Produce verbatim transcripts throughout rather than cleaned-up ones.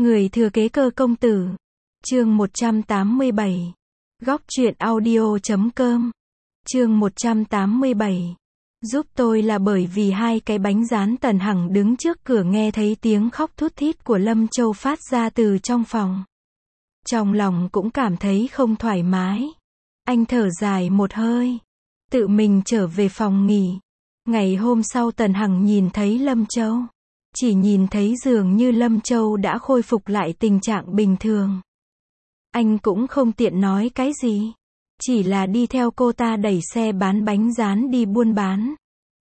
Người thừa kế cơ công tử. Chương một trăm tám mươi bảy. Góc truyện audio chấm com. Chương một trăm tám mươi bảy. Giúp tôi là bởi vì hai cái bánh rán. Tần Hằng đứng trước cửa nghe thấy tiếng khóc thút thít của Lâm Châu phát ra từ trong phòng. Trong lòng cũng cảm thấy không thoải mái. Anh thở dài một hơi, tự mình trở về phòng nghỉ. Ngày hôm sau Tần Hằng nhìn thấy Lâm Châu, chỉ nhìn thấy dường như Lâm Châu đã khôi phục lại tình trạng bình thường. Anh cũng không tiện nói cái gì, chỉ là đi theo cô ta đẩy xe bán bánh rán đi buôn bán.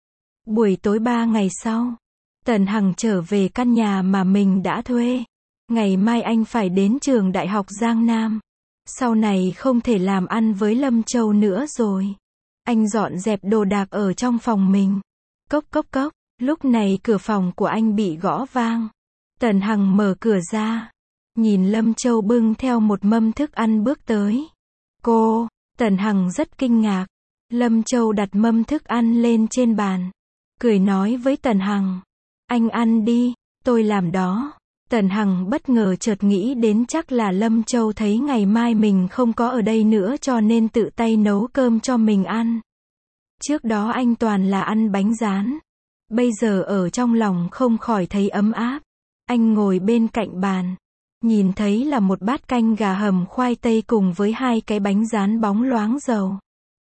Buổi tối ba ngày sau, Tần Hằng trở về căn nhà mà mình đã thuê. Ngày mai anh phải đến trường đại học Giang Nam. Sau này không thể làm ăn với Lâm Châu nữa rồi. Anh dọn dẹp đồ đạc ở trong phòng mình. Cốc cốc cốc, lúc này cửa phòng của anh bị gõ vang. Tần Hằng mở cửa ra, nhìn Lâm Châu bưng theo một mâm thức ăn bước tới. Cô, Tần Hằng rất kinh ngạc. Lâm Châu đặt mâm thức ăn lên trên bàn, cười nói với Tần Hằng, anh ăn đi, tôi làm đó. Tần Hằng bất ngờ chợt nghĩ đến chắc là Lâm Châu thấy ngày mai mình không có ở đây nữa cho nên tự tay nấu cơm cho mình ăn. Trước đó anh toàn là ăn bánh rán. Bây giờ ở trong lòng không khỏi thấy ấm áp. Anh ngồi bên cạnh bàn, nhìn thấy là một bát canh gà hầm khoai tây cùng với hai cái bánh rán bóng loáng dầu.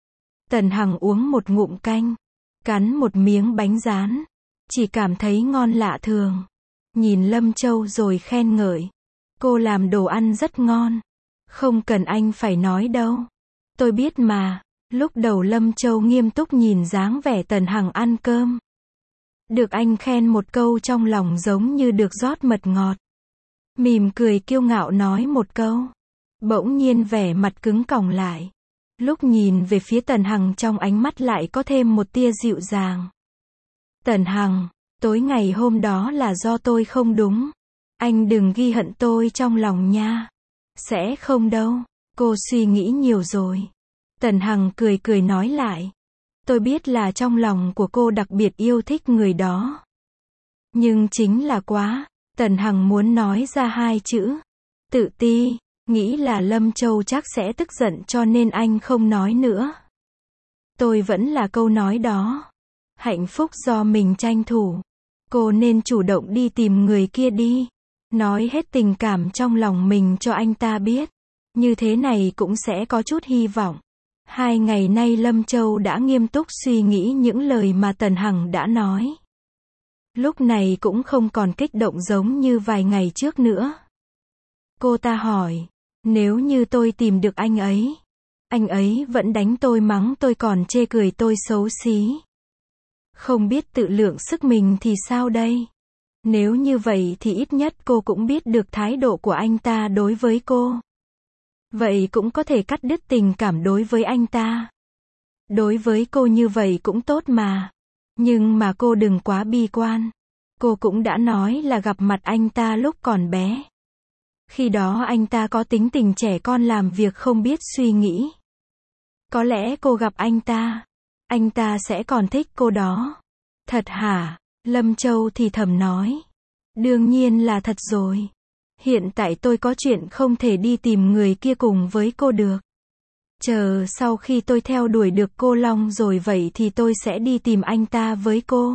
Tần Hằng uống một ngụm canh, cắn một miếng bánh rán, chỉ cảm thấy ngon lạ thường. Nhìn Lâm Châu rồi khen ngợi, cô làm đồ ăn rất ngon. Không cần anh phải nói đâu, tôi biết mà. Lúc đầu Lâm Châu nghiêm túc nhìn dáng vẻ Tần Hằng ăn cơm. Được anh khen một câu trong lòng giống như được rót mật ngọt. Mỉm cười kiêu ngạo nói một câu. Bỗng nhiên vẻ mặt cứng còng lại. Lúc nhìn về phía Tần Hằng trong ánh mắt lại có thêm một tia dịu dàng. Tần Hằng, tối ngày hôm đó là do tôi không đúng. Anh đừng ghi hận tôi trong lòng nha. Sẽ không đâu, cô suy nghĩ nhiều rồi. Tần Hằng cười cười nói lại. Tôi biết là trong lòng của cô đặc biệt yêu thích người đó. Nhưng chính là quá. Tần Hằng muốn nói ra hai chữ. Tự ti. Nghĩ là Lâm Châu chắc sẽ tức giận cho nên anh không nói nữa. Tôi vẫn là câu nói đó. Hạnh phúc do mình tranh thủ. Cô nên chủ động đi tìm người kia đi. Nói hết tình cảm trong lòng mình cho anh ta biết. Như thế này cũng sẽ có chút hy vọng. Hai ngày nay Lâm Châu đã nghiêm túc suy nghĩ những lời mà Tần Hằng đã nói. Lúc này cũng không còn kích động giống như vài ngày trước nữa. Cô ta hỏi, nếu như tôi tìm được anh ấy, anh ấy vẫn đánh tôi mắng tôi còn chê cười tôi xấu xí. Không biết tự lượng sức mình thì sao đây? Nếu như vậy thì ít nhất cô cũng biết được thái độ của anh ta đối với cô. Vậy cũng có thể cắt đứt tình cảm đối với anh ta. Đối với cô như vậy cũng tốt mà. Nhưng mà cô đừng quá bi quan. Cô cũng đã nói là gặp mặt anh ta lúc còn bé. Khi đó anh ta có tính tình trẻ con làm việc không biết suy nghĩ. Có lẽ cô gặp anh ta, anh ta sẽ còn thích cô đó. Thật hả? Lâm Châu thì thầm nói. Đương nhiên là thật rồi. Hiện tại tôi có chuyện không thể đi tìm người kia cùng với cô được. Chờ sau khi tôi theo đuổi được cô Long rồi vậy thì tôi sẽ đi tìm anh ta với cô.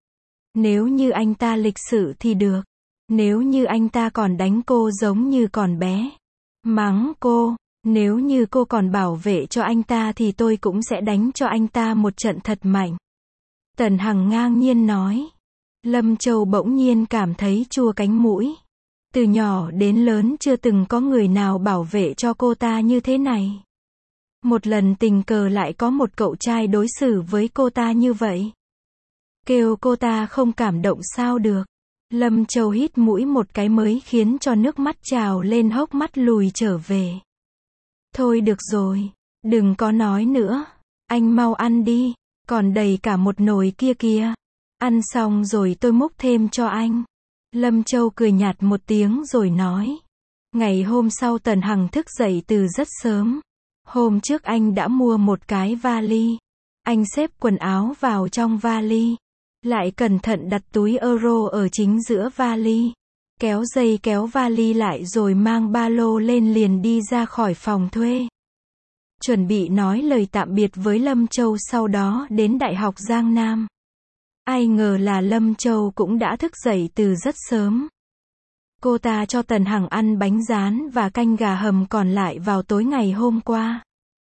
Nếu như anh ta lịch sự thì được. Nếu như anh ta còn đánh cô giống như còn bé, mắng cô, nếu như cô còn bảo vệ cho anh ta thì tôi cũng sẽ đánh cho anh ta một trận thật mạnh. Tần Hằng ngang nhiên nói. Lâm Châu bỗng nhiên cảm thấy chua cánh mũi. Từ nhỏ đến lớn chưa từng có người nào bảo vệ cho cô ta như thế này. Một lần tình cờ lại có một cậu trai đối xử với cô ta như vậy. Kêu cô ta không cảm động sao được. Lâm Châu hít mũi một cái mới khiến cho nước mắt trào lên hốc mắt lùi trở về. Thôi được rồi, đừng có nói nữa. Anh mau ăn đi, còn đầy cả một nồi kia kìa. Ăn xong rồi tôi múc thêm cho anh. Lâm Châu cười nhạt một tiếng rồi nói. Ngày hôm sau Tần Hằng thức dậy từ rất sớm. Hôm trước anh đã mua một cái vali. Anh xếp quần áo vào trong vali. Lại cẩn thận đặt túi euro ở chính giữa vali. kéo dây kéo vali lại rồi mang ba lô lên liền đi ra khỏi phòng thuê. Chuẩn bị nói lời tạm biệt với Lâm Châu sau đó đến Đại học Giang Nam. Ai ngờ là Lâm Châu cũng đã thức dậy từ rất sớm. Cô ta cho Tần Hằng ăn bánh rán và canh gà hầm còn lại vào tối ngày hôm qua.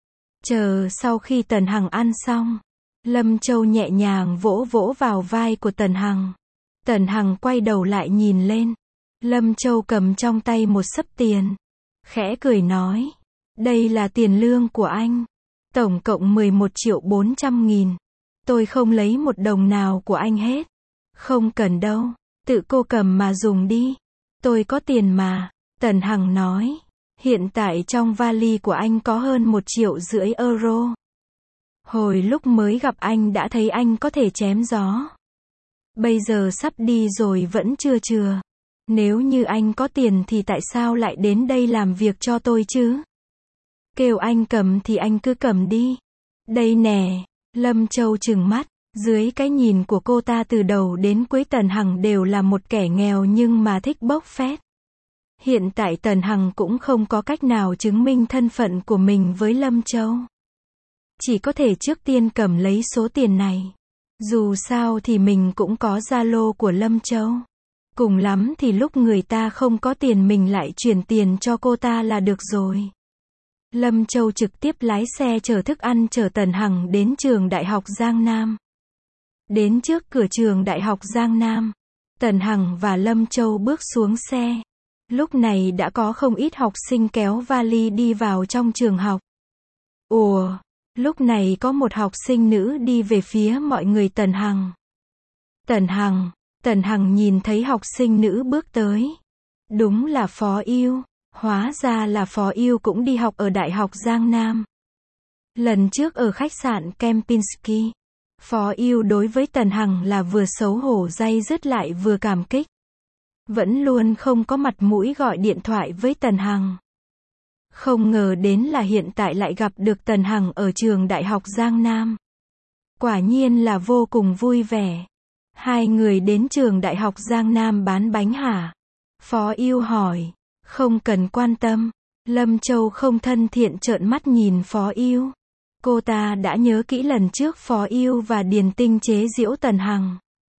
Chờ sau khi Tần Hằng ăn xong, Lâm Châu nhẹ nhàng vỗ vỗ vào vai của Tần Hằng. Tần Hằng quay đầu lại nhìn lên. Lâm Châu cầm trong tay một xấp tiền. Khẽ cười nói. Đây là tiền lương của anh. Tổng cộng mười một triệu bốn trăm nghìn. Tôi không lấy một đồng nào của anh hết. Không cần đâu. Tự cô cầm mà dùng đi. Tôi có tiền mà. Tần Hằng nói. Hiện tại trong vali của anh có hơn một triệu rưỡi euro. Hồi lúc mới gặp anh đã thấy anh có thể chém gió. Bây giờ sắp đi rồi vẫn chưa chừa. Nếu như anh có tiền thì tại sao lại đến đây làm việc cho tôi chứ? Kêu anh cầm thì anh cứ cầm đi. Đây nè. Lâm Châu trừng mắt. Dưới cái nhìn của cô ta từ đầu đến cuối Tần Hằng đều là một kẻ nghèo nhưng mà thích bốc phét. Hiện tại Tần Hằng cũng không có cách nào chứng minh thân phận của mình với Lâm Châu. Chỉ có thể trước tiên cầm lấy số tiền này. Dù sao thì mình cũng có Zalo của Lâm Châu. Cùng lắm thì lúc người ta không có tiền mình lại chuyển tiền cho cô ta là được rồi. Lâm Châu trực tiếp lái xe chở thức ăn chở Tần Hằng đến trường Đại học Giang Nam. Đến trước cửa trường Đại học Giang Nam, Tần Hằng và Lâm Châu bước xuống xe. Lúc này đã có không ít học sinh kéo vali đi vào trong trường học. Ủa, lúc này có một học sinh nữ đi về phía mọi người Tần Hằng. Tần Hằng, Tần Hằng nhìn thấy học sinh nữ bước tới. Đúng là Phó Yêu, hóa ra là Phó Yêu cũng đi học ở Đại học Giang Nam. Lần trước ở khách sạn Kempinski, Phó Yêu đối với Tần Hằng là vừa xấu hổ day dứt lại vừa cảm kích. Vẫn luôn không có mặt mũi gọi điện thoại với Tần Hằng. Không ngờ đến là hiện tại lại gặp được Tần Hằng ở trường Đại học Giang Nam. Quả nhiên là vô cùng vui vẻ. Hai người đến trường Đại học Giang Nam bán bánh hả? Phó Yêu hỏi. Không cần quan tâm. Lâm Châu không thân thiện trợn mắt nhìn Phó Yêu. Cô ta đã nhớ kỹ lần trước Phó Yêu và Điền Tinh chế giễu Tần Hằng.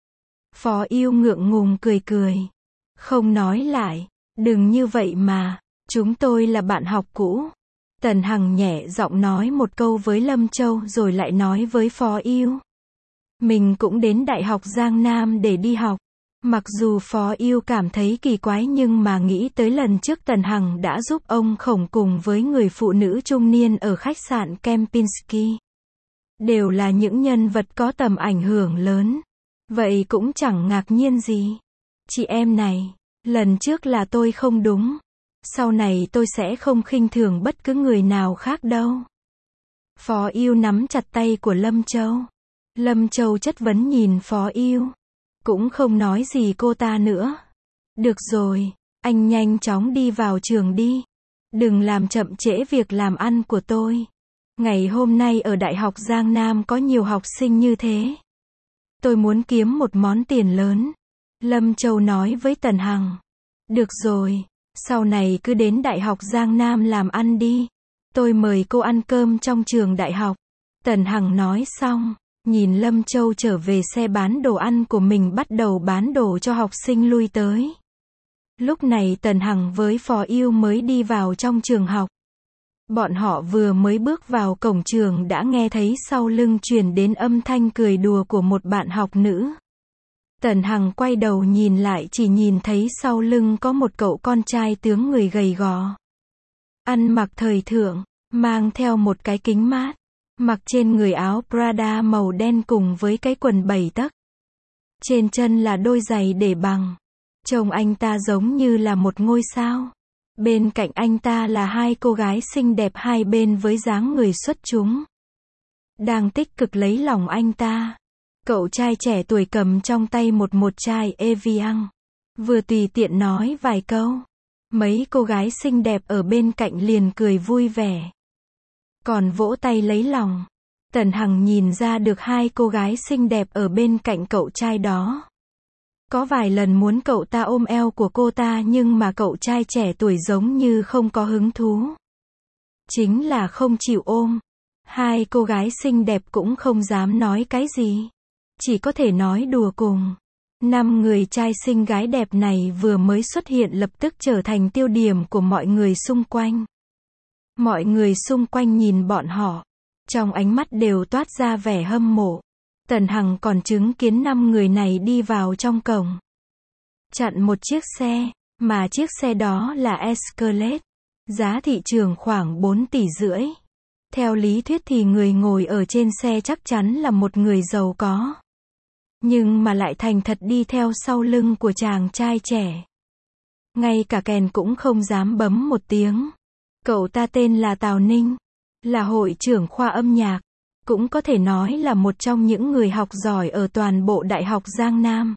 Phó Yêu ngượng ngùng cười cười. Không nói lại. Đừng như vậy mà. Chúng tôi là bạn học cũ. Tần Hằng nhẹ giọng nói một câu với Lâm Châu rồi lại nói với Phó Yêu. Mình cũng đến Đại học Giang Nam để đi học. Mặc dù Phó Yêu cảm thấy kỳ quái nhưng mà nghĩ tới lần trước Tần Hằng đã giúp ông Khổng cùng với người phụ nữ trung niên ở khách sạn Kempinski. Đều là những nhân vật có tầm ảnh hưởng lớn. Vậy cũng chẳng ngạc nhiên gì. Chị em này, lần trước là tôi không đúng. Sau này tôi sẽ không khinh thường bất cứ người nào khác đâu. Phó Yêu nắm chặt tay của Lâm Châu. Lâm Châu chất vấn nhìn Phó Yêu. Cũng không nói gì cô ta nữa. Được rồi, anh nhanh chóng đi vào trường đi. Đừng làm chậm trễ việc làm ăn của tôi. Ngày hôm nay ở Đại học Giang Nam có nhiều học sinh như thế. Tôi muốn kiếm một món tiền lớn. Lâm Châu nói với Tần Hằng. Được rồi, sau này cứ đến Đại học Giang Nam làm ăn đi. Tôi mời cô ăn cơm trong trường đại học. Tần Hằng nói xong, nhìn Lâm Châu trở về xe bán đồ ăn của mình bắt đầu bán đồ cho học sinh lui tới. Lúc này Tần Hằng với Phó Yêu mới đi vào trong trường học. Bọn họ vừa mới bước vào cổng trường đã nghe thấy sau lưng truyền đến âm thanh cười đùa của một bạn học nữ. Tần Hằng quay đầu nhìn lại chỉ nhìn thấy sau lưng có một cậu con trai tướng người gầy gò. Ăn mặc thời thượng, mang theo một cái kính mát, mặc trên người áo Prada màu đen cùng với cái quần bảy tấc. Trên chân là đôi giày để bằng. Trông anh ta giống như là một ngôi sao. Bên cạnh anh ta là hai cô gái xinh đẹp hai bên với dáng người xuất chúng. Đang tích cực lấy lòng anh ta. Cậu trai trẻ tuổi cầm trong tay một một chai Evian. Vừa tùy tiện nói vài câu. Mấy cô gái xinh đẹp ở bên cạnh liền cười vui vẻ. Còn vỗ tay lấy lòng. Tần Hằng nhìn ra được hai cô gái xinh đẹp ở bên cạnh cậu trai đó. Có vài lần muốn cậu ta ôm eo của cô ta nhưng mà cậu trai trẻ tuổi giống như không có hứng thú. Chính là không chịu ôm. Hai cô gái xinh đẹp cũng không dám nói cái gì. Chỉ có thể nói đùa cùng. Năm người trai xinh gái đẹp này vừa mới xuất hiện lập tức trở thành tiêu điểm của mọi người xung quanh. Mọi người xung quanh nhìn bọn họ. Trong ánh mắt đều toát ra vẻ hâm mộ. Tần Hằng còn chứng kiến năm người này đi vào trong cổng. Chặn một chiếc xe, mà chiếc xe đó là Escalade. Giá thị trường khoảng bốn tỷ rưỡi. Theo lý thuyết thì người ngồi ở trên xe chắc chắn là một người giàu có. Nhưng mà lại thành thật đi theo sau lưng của chàng trai trẻ. Ngay cả kèn cũng không dám bấm một tiếng. Cậu ta tên là Tào Ninh. Là hội trưởng khoa âm nhạc. Cũng có thể nói là một trong những người học giỏi ở toàn bộ Đại học Giang Nam.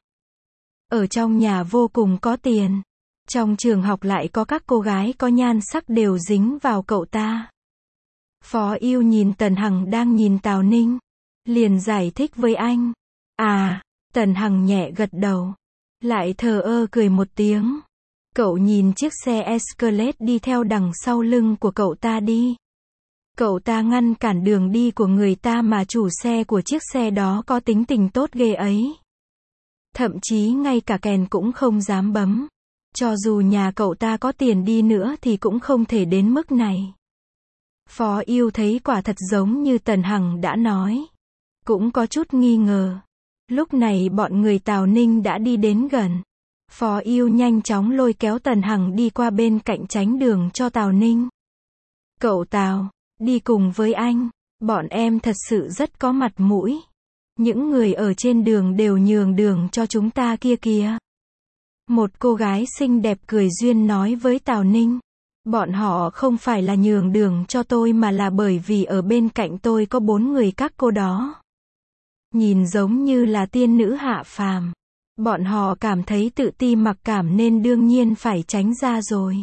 Ở trong nhà vô cùng có tiền. Trong trường học lại có các cô gái có nhan sắc đều dính vào cậu ta. Phó Yêu nhìn Tần Hằng đang nhìn Tào Ninh. Liền giải thích với anh. À, Tần Hằng nhẹ gật đầu. Lại thờ ơ cười một tiếng. Cậu nhìn chiếc xe Escalade đi theo đằng sau lưng của cậu ta đi. Cậu ta ngăn cản đường đi của người ta mà chủ xe của chiếc xe đó có tính tình tốt ghê ấy. Thậm chí ngay cả kèn cũng không dám bấm. Cho dù nhà cậu ta có tiền đi nữa thì cũng không thể đến mức này. Phó Yêu thấy quả thật giống như Tần Hằng đã nói. Cũng có chút nghi ngờ. Lúc này bọn người Tào Ninh đã đi đến gần. Phó Yêu nhanh chóng lôi kéo Tần Hằng đi qua bên cạnh tránh đường cho Tào Ninh. Cậu Tào, đi cùng với anh. Bọn em thật sự rất có mặt mũi. Những người ở trên đường đều nhường đường cho chúng ta kia kìa. Một cô gái xinh đẹp cười duyên nói với Tào Ninh. Bọn họ không phải là nhường đường cho tôi mà là bởi vì ở bên cạnh tôi có bốn người các cô đó. Nhìn giống như là tiên nữ hạ phàm. Bọn họ cảm thấy tự ti mặc cảm nên đương nhiên phải tránh ra rồi.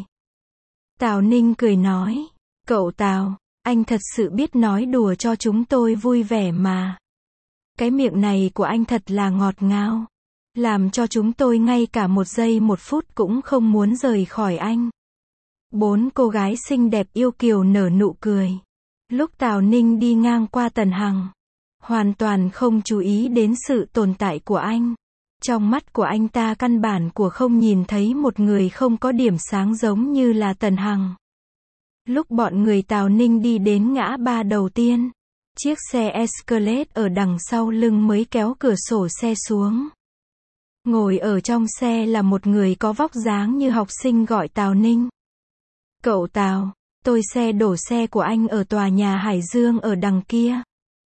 Tào Ninh cười nói. Cậu Tào, anh thật sự biết nói đùa cho chúng tôi vui vẻ mà. Cái miệng này của anh thật là ngọt ngào. Làm cho chúng tôi ngay cả một giây một phút cũng không muốn rời khỏi anh. Bốn cô gái xinh đẹp yêu kiều nở nụ cười. Lúc Tào Ninh đi ngang qua Tần Hằng. Hoàn toàn không chú ý đến sự tồn tại của anh. Trong mắt của anh ta căn bản của không nhìn thấy một người không có điểm sáng giống như là Tần Hằng. Lúc bọn người Tào Ninh đi đến ngã ba đầu tiên. Chiếc xe Escalade ở đằng sau lưng mới kéo cửa sổ xe xuống. Ngồi ở trong xe là một người có vóc dáng như học sinh gọi Tào Ninh. Cậu Tào, tôi xe đổ xe của anh ở tòa nhà Hải Dương ở đằng kia.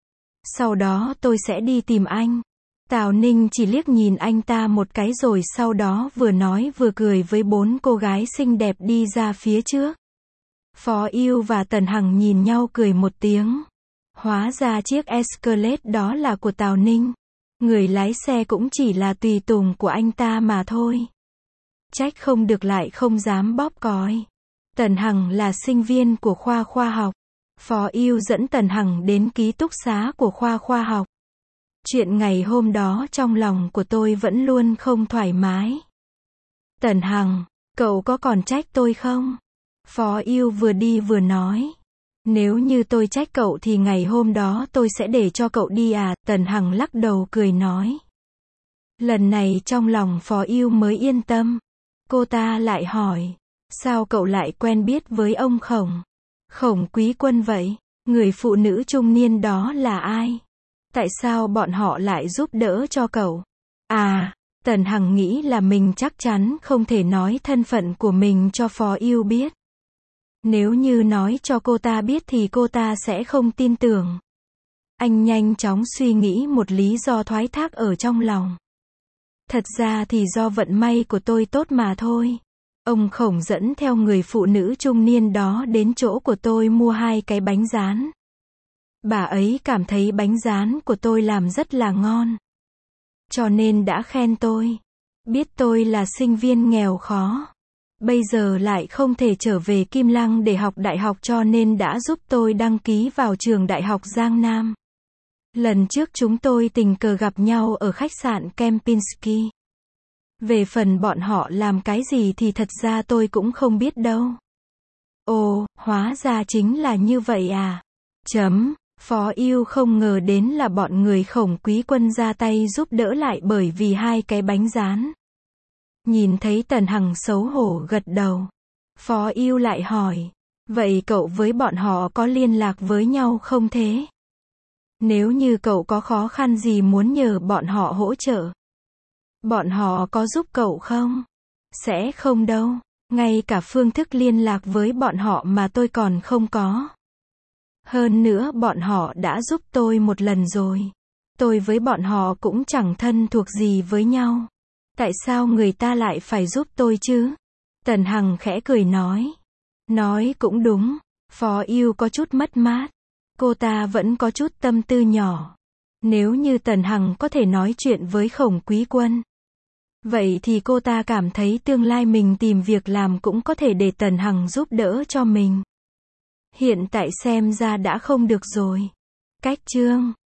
Sau đó tôi sẽ đi tìm anh. Tào Ninh chỉ liếc nhìn anh ta một cái rồi sau đó vừa nói vừa cười với bốn cô gái xinh đẹp đi ra phía trước. Phó Yêu và Tần Hằng nhìn nhau cười một tiếng. Hóa ra chiếc Escalade đó là của Tào Ninh. Người lái xe cũng chỉ là tùy tùng của anh ta mà thôi. Trách không được lại không dám bóp còi. Tần Hằng là sinh viên của khoa khoa học. Phó Yêu dẫn Tần Hằng đến ký túc xá của khoa khoa học. Chuyện ngày hôm đó trong lòng của tôi vẫn luôn không thoải mái. Tần Hằng, cậu có còn trách tôi không? Phó Yêu vừa đi vừa nói. Nếu như tôi trách cậu thì ngày hôm đó tôi sẽ để cho cậu đi à? Tần Hằng lắc đầu cười nói. Lần này trong lòng Phó Yêu mới yên tâm. Cô ta lại hỏi. Sao cậu lại quen biết với ông Khổng? Khổng Quý Quân vậy? Người phụ nữ trung niên đó là ai? Tại sao bọn họ lại giúp đỡ cho cậu? À, Tần Hằng nghĩ là mình chắc chắn không thể nói thân phận của mình cho Phó Yêu biết. Nếu như nói cho cô ta biết thì cô ta sẽ không tin tưởng. Anh nhanh chóng suy nghĩ một lý do thoái thác ở trong lòng. Thật ra thì do vận may của tôi tốt mà thôi. Ông Khổng dẫn theo người phụ nữ trung niên đó đến chỗ của tôi mua hai cái bánh rán. Bà ấy cảm thấy bánh rán của tôi làm rất là ngon. Cho nên đã khen tôi. Biết tôi là sinh viên nghèo khó. Bây giờ lại không thể trở về Kim Lăng để học đại học cho nên đã giúp tôi đăng ký vào trường Đại học Giang Nam. Lần trước chúng tôi tình cờ gặp nhau ở khách sạn Kempinski. Về phần bọn họ làm cái gì thì thật ra tôi cũng không biết đâu. Ồ, hóa ra chính là như vậy à. Chấm. Phó Ưu không ngờ đến là bọn người Khổng Quý Quân ra tay giúp đỡ lại bởi vì hai cái bánh rán. Nhìn thấy Tần Hằng xấu hổ gật đầu. Phó Ưu lại hỏi. Vậy cậu với bọn họ có liên lạc với nhau không thế? Nếu như cậu có khó khăn gì muốn nhờ bọn họ hỗ trợ, bọn họ có giúp cậu không? Sẽ không đâu. Ngay cả phương thức liên lạc với bọn họ mà tôi còn không có. Hơn nữa bọn họ đã giúp tôi một lần rồi. Tôi với bọn họ cũng chẳng thân thuộc gì với nhau. Tại sao người ta lại phải giúp tôi chứ? Tần Hằng khẽ cười nói. Nói cũng đúng. Phó Ưu có chút mất mát. Cô ta vẫn có chút tâm tư nhỏ. Nếu như Tần Hằng có thể nói chuyện với Khổng Quý Quân, vậy thì cô ta cảm thấy tương lai mình tìm việc làm cũng có thể để Tần Hằng giúp đỡ cho mình. Hiện tại xem ra đã không được rồi. Cách chương